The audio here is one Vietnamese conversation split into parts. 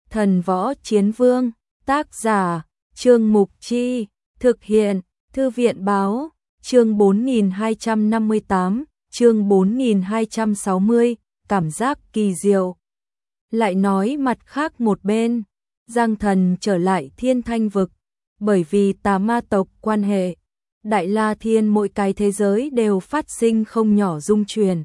Thần Võ Chiến Vương, tác giả, Trương Mục Chi, thực hiện, Thư viện Báo, chương 4258, chương 4260, cảm giác kỳ diệu. Lại nói mặt khác một bên, Giang Thần trở lại Thiên Thanh Vực, bởi vì tà ma tộc quan hệ, Đại La Thiên mỗi cái thế giới đều phát sinh không nhỏ dung chuyển.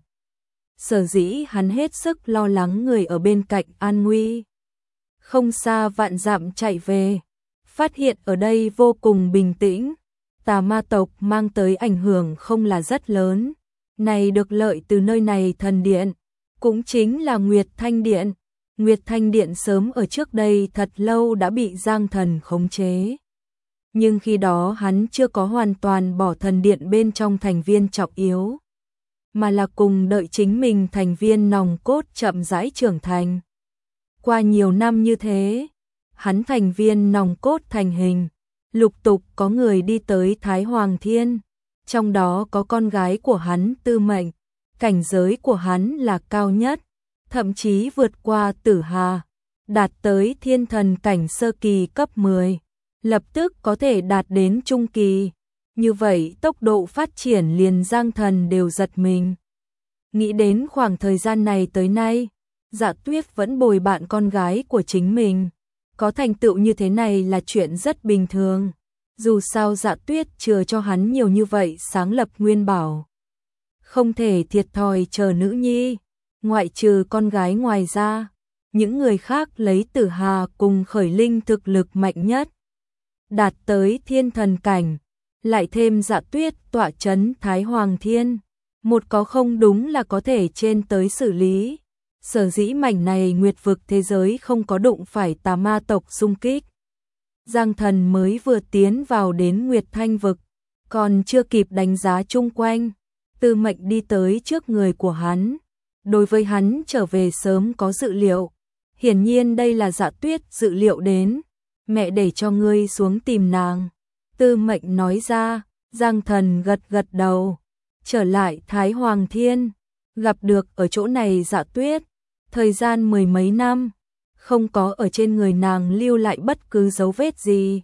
Sở dĩ hắn hết sức lo lắng người ở bên cạnh an nguy. Không xa vạn dặm chạy về, phát hiện ở đây vô cùng bình tĩnh, tà ma tộc mang tới ảnh hưởng không là rất lớn. Này được lợi từ nơi này thần điện, cũng chính là Nguyệt Thanh Điện. Nguyệt Thanh Điện sớm ở trước đây thật lâu đã bị Giang Thần khống chế. Nhưng khi đó hắn chưa có hoàn toàn bỏ thần điện bên trong thành viên trọng yếu, mà là cùng đợi chính mình thành viên nòng cốt chậm rãi trưởng thành. Qua nhiều năm như thế, hắn thành viên nòng cốt thành hình, lục tục có người đi tới Thái Hoàng Thiên, trong đó có con gái của hắn Tư Mệnh, cảnh giới của hắn là cao nhất, thậm chí vượt qua Tử Hà, đạt tới thiên thần cảnh sơ kỳ cấp 10, lập tức có thể đạt đến trung kỳ. Như vậy tốc độ phát triển liền Giang Thần đều giật mình. Nghĩ đến khoảng thời gian này tới nay, Dạ Tuyết vẫn bồi bạn con gái của chính mình. Có thành tựu như thế này là chuyện rất bình thường. Dù sao Dạ Tuyết chừa cho hắn nhiều như vậy sáng lập nguyên bảo. Không thể thiệt thòi chờ nữ nhi. Ngoại trừ con gái ngoài ra, những người khác lấy Tử Hà cùng Khởi Linh thực lực mạnh nhất, đạt tới thiên thần cảnh, lại thêm Dạ Tuyết tọa chấn Thái Hoàng Thiên, một có không đúng là có thể trên tới xử lý. Sở dĩ mảnh này nguyệt vực thế giới không có đụng phải tà ma tộc xung kích. Giang Thần mới vừa tiến vào đến Nguyệt Thanh Vực, còn chưa kịp đánh giá chung quanh, Tư Mệnh đi tới trước người của hắn. Đối với hắn trở về sớm có dự liệu, hiển nhiên đây là Dạ Tuyết dự liệu đến. Mẹ để cho ngươi xuống tìm nàng, Tư Mệnh nói ra. Giang Thần gật gật đầu, trở lại Thái Hoàng Thiên, gặp được ở chỗ này Dạ Tuyết, thời gian mười mấy năm, không có ở trên người nàng lưu lại bất cứ dấu vết gì.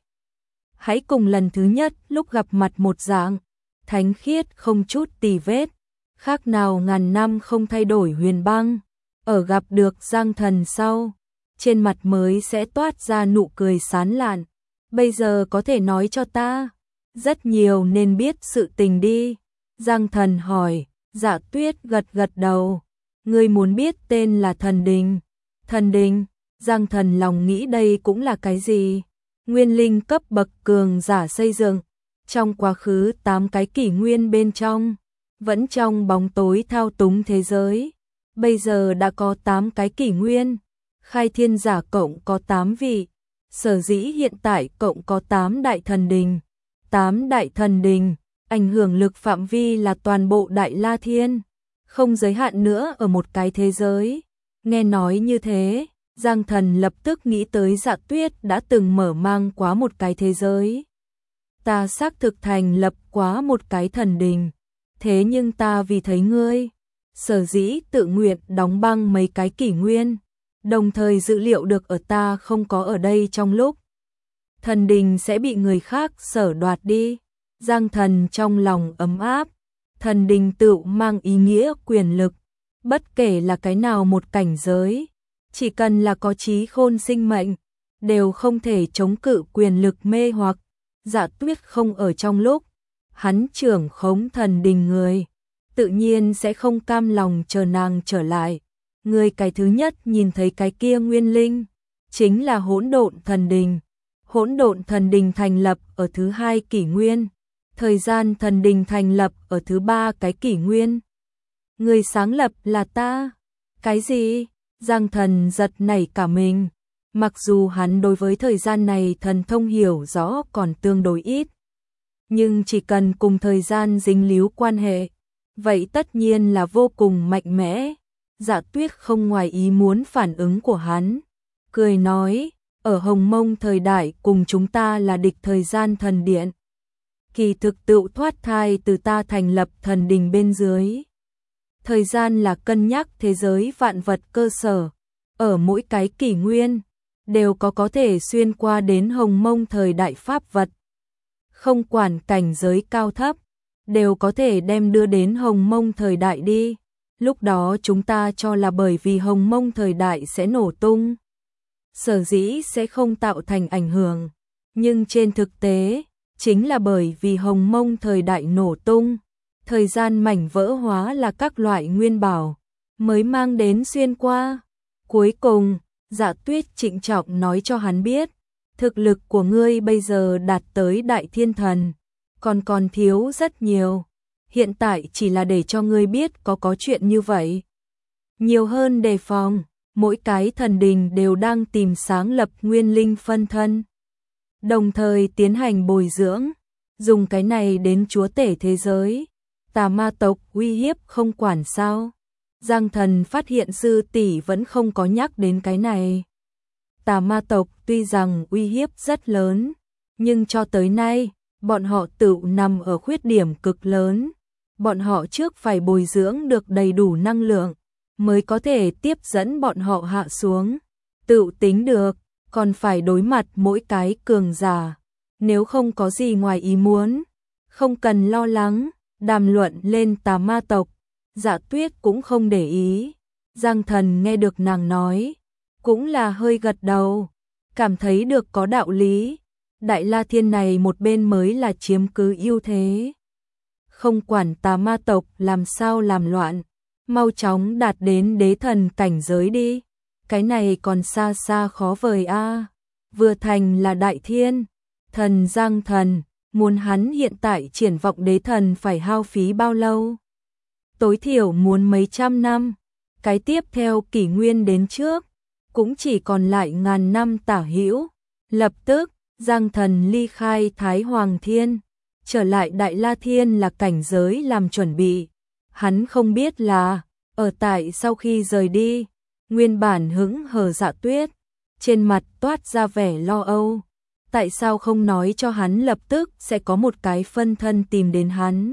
Hãy cùng lần thứ nhất lúc gặp mặt một dạng, thánh khiết không chút tì vết, khác nào ngàn năm không thay đổi huyền băng. Ở gặp được Giang Thần sau, trên mặt mới sẽ toát ra nụ cười sán lạn. Bây giờ có thể nói cho ta rất nhiều nên biết sự tình đi. Giang Thần hỏi. Dạ Tuyết gật gật đầu. Ngươi muốn biết tên là Thần Đình. Thần Đình? Giang Thần lòng nghĩ đây cũng là cái gì? Nguyên linh cấp bậc cường giả xây dựng. Trong quá khứ 8 cái kỷ nguyên bên trong, vẫn trong bóng tối thao túng thế giới. Bây giờ đã có 8 cái kỷ nguyên. Khai thiên giả cộng có 8 vị. Sở dĩ hiện tại cộng có 8 đại thần đình. 8 đại thần đình, ảnh hưởng lực phạm vi là toàn bộ Đại La Thiên, không giới hạn nữa ở một cái thế giới. Nghe nói như thế, Giang Thần lập tức nghĩ tới Dạ Tuyết đã từng mở mang quá một cái thế giới. Ta xác thực thành lập quá một cái thần đình, thế nhưng ta vì thấy ngươi, sở dĩ tự nguyện đóng băng mấy cái kỷ nguyên, đồng thời dự liệu được ở ta không có ở đây trong lúc thần đình sẽ bị người khác sở đoạt đi. Giang Thần trong lòng ấm áp, thần đình tự mang ý nghĩa quyền lực, bất kể là cái nào một cảnh giới, chỉ cần là có trí khôn sinh mệnh, đều không thể chống cự quyền lực mê hoặc. Dạ Tuyết không ở trong lúc hắn trưởng khống thần đình người, tự nhiên sẽ không cam lòng chờ nàng trở lại. Người cái thứ nhất nhìn thấy cái kia nguyên linh, chính là Hỗn Độn Thần Đình. Hỗn Độn Thần Đình thành lập ở thứ 2 kỷ nguyên, thời gian thần đình thành lập ở thứ 3 cái kỷ nguyên. Người sáng lập là ta. Cái gì? Giang Thần giật nảy cả mình. Mặc dù hắn đối với thời gian này thần thông hiểu rõ còn tương đối ít, nhưng chỉ cần cùng thời gian dính líu quan hệ, vậy tất nhiên là vô cùng mạnh mẽ. Dạ Tuyết không ngoài ý muốn phản ứng của hắn, cười nói, ở Hồng Mông thời đại cùng chúng ta là địch thời gian thần điện. Kỳ thực tự thoát thai từ ta thành lập thần đình bên dưới. Thời gian là cân nhắc thế giới vạn vật cơ sở, ở mỗi cái kỷ nguyên đều có thể xuyên qua đến Hồng Mông thời đại pháp vật. Không quản cảnh giới cao thấp, đều có thể đem đưa đến Hồng Mông thời đại đi. Lúc đó chúng ta cho là bởi vì Hồng Mông thời đại sẽ nổ tung, sở dĩ sẽ không tạo thành ảnh hưởng. Nhưng trên thực tế, chính là bởi vì Hồng Mông thời đại nổ tung, thời gian mảnh vỡ hóa là các loại nguyên bảo, mới mang đến xuyên qua. Cuối cùng, Dạ Tuyết trịnh trọng nói cho hắn biết, thực lực của ngươi bây giờ đạt tới đại thiên thần, còn thiếu rất nhiều. Hiện tại chỉ là để cho ngươi biết có chuyện như vậy. Nhiều hơn đề phòng, mỗi cái thần đình đều đang tìm sáng lập nguyên linh phân thân, đồng thời tiến hành bồi dưỡng, dùng cái này đến chúa tể thế giới. Tà ma tộc uy hiếp không quản sao? Giang Thần phát hiện sư tỷ vẫn không có nhắc đến cái này. Tà ma tộc tuy rằng uy hiếp rất lớn, nhưng cho tới nay, bọn họ tự nằm ở khuyết điểm cực lớn. Bọn họ trước phải bồi dưỡng được đầy đủ năng lượng, mới có thể tiếp dẫn bọn họ hạ xuống. Tự tính được, còn phải đối mặt mỗi cái cường giả. Nếu không có gì ngoài ý muốn, không cần lo lắng. Đàm luận lên tà ma tộc, Dạ Tuyết cũng không để ý. Giang Thần nghe được nàng nói, cũng là hơi gật đầu, cảm thấy được có đạo lý. Đại La Thiên này một bên mới là chiếm cứ ưu thế. Không quản tà ma tộc làm sao làm loạn, mau chóng đạt đến đế thần cảnh giới đi. Cái này còn xa xa khó vời a. Vừa thành là đại thiên thần Giang Thần, muốn hắn hiện tại triển vọng đế thần phải hao phí bao lâu? Tối thiểu muốn mấy trăm năm. Cái tiếp theo kỷ nguyên đến trước, cũng chỉ còn lại ngàn năm tả hữu. Lập tức, Giang Thần ly khai Thái Hoàng Thiên, trở lại Đại La Thiên là cảnh giới làm chuẩn bị. Hắn không biết là, ở tại sau khi rời đi, nguyên bản hững hờ Dạ Tuyết, trên mặt toát ra vẻ lo âu. Tại sao không nói cho hắn lập tức sẽ có một cái phân thân tìm đến hắn?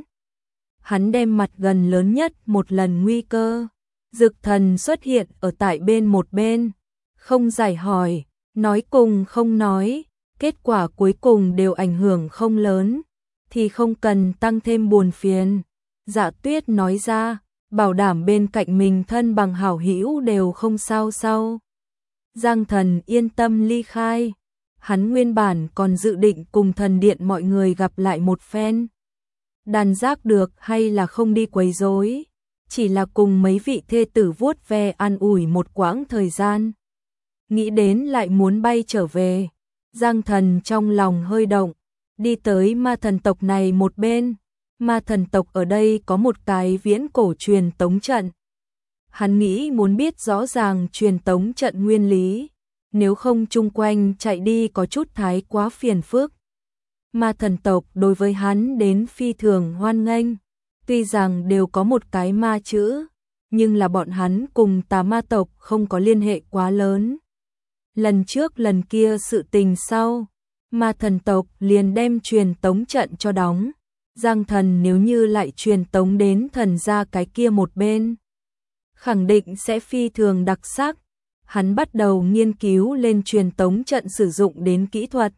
Hắn đem mặt gần lớn nhất một lần nguy cơ. Dực Thần xuất hiện ở tại bên một bên, không giải hỏi, nói cùng không nói, kết quả cuối cùng đều ảnh hưởng không lớn, thì không cần tăng thêm buồn phiền. Dạ Tuyết nói ra, bảo đảm bên cạnh mình thân bằng hảo hữu đều không sao sao. Giang Thần yên tâm ly khai. Hắn nguyên bản còn dự định cùng thần điện mọi người gặp lại một phen. Đàn giác được hay là không đi quấy rối, chỉ là cùng mấy vị thê tử vuốt ve an ủi một quãng thời gian. Nghĩ đến lại muốn bay trở về, Giang Thần trong lòng hơi động, đi tới ma thần tộc này một bên. Ma thần tộc ở đây có một cái viễn cổ truyền tống trận. Hắn nghĩ muốn biết rõ ràng truyền tống trận nguyên lý. Nếu không chung quanh chạy đi có chút thái quá phiền phức. Ma thần tộc đối với hắn đến phi thường hoan nghênh. Tuy rằng đều có một cái ma chữ, nhưng là bọn hắn cùng tà ma tộc không có liên hệ quá lớn. Lần trước lần kia sự tình sau, ma thần tộc liền đem truyền tống trận cho đóng. Giang Thần nếu như lại truyền tống đến thần gia cái kia một bên, khẳng định sẽ phi thường đặc sắc. Hắn bắt đầu nghiên cứu lên truyền tống trận sử dụng đến kỹ thuật.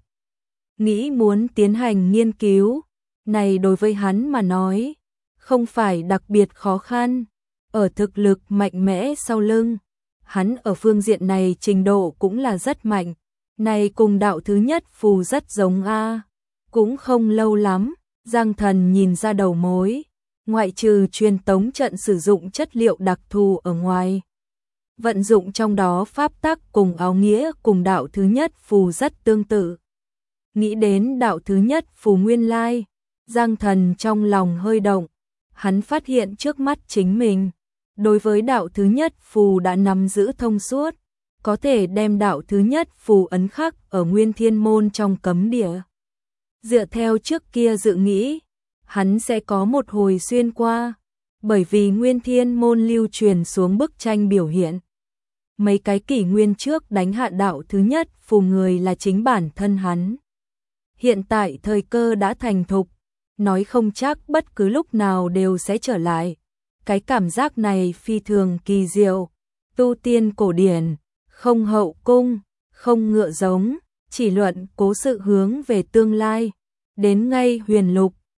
Nghĩ muốn tiến hành nghiên cứu, này đối với hắn mà nói, không phải đặc biệt khó khăn. Ở thực lực mạnh mẽ sau lưng, hắn ở phương diện này trình độ cũng là rất mạnh. Này cùng đạo thứ nhất phù rất giống a. Cũng không lâu lắm, Giang Thần nhìn ra đầu mối, ngoại trừ truyền tống trận sử dụng chất liệu đặc thù ở ngoài, vận dụng trong đó pháp tắc cùng áo nghĩa cùng đạo thứ nhất phù rất tương tự. Nghĩ đến đạo thứ nhất phù nguyên lai, Giang Thần trong lòng hơi động. Hắn phát hiện trước mắt chính mình, đối với đạo thứ nhất phù đã nắm giữ thông suốt, có thể đem đạo thứ nhất phù ấn khắc ở Nguyên Thiên Môn trong cấm địa. Dựa theo trước kia dự nghĩ, hắn sẽ có một hồi xuyên qua, bởi vì Nguyên Thiên Môn lưu truyền xuống bức tranh biểu hiện. Mấy cái kỷ nguyên trước đánh hạ đạo thứ nhất phù người là chính bản thân hắn. Hiện tại thời cơ đã thành thục, nói không chắc bất cứ lúc nào đều sẽ trở lại. Cái cảm giác này phi thường kỳ diệu. Tu tiên cổ điển, không hậu cung, không ngựa giống, chỉ luận cố sự hướng về tương lai. Đến ngay Huyền Lục,